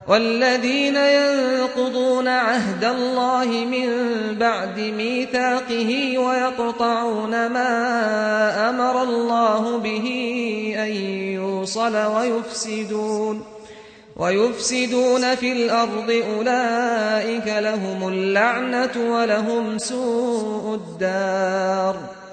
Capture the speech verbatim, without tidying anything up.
وَالَّذِينَ يَنقُضُونَ عَهْدَ اللَّهِ مِن بَعْدِ مِيثَاقِهِ وَيَقْطَعُونَ مَا أَمَرَ اللَّهُ بِهِ أَن يُوصَلَ وَيُفْسِدُونَ وَيُفْسِدُونَ فِي الْأَرْضِ أُولَئِكَ لَهُمُ اللَّعْنَةُ وَلَهُمْ سُوءُ الدَّارِ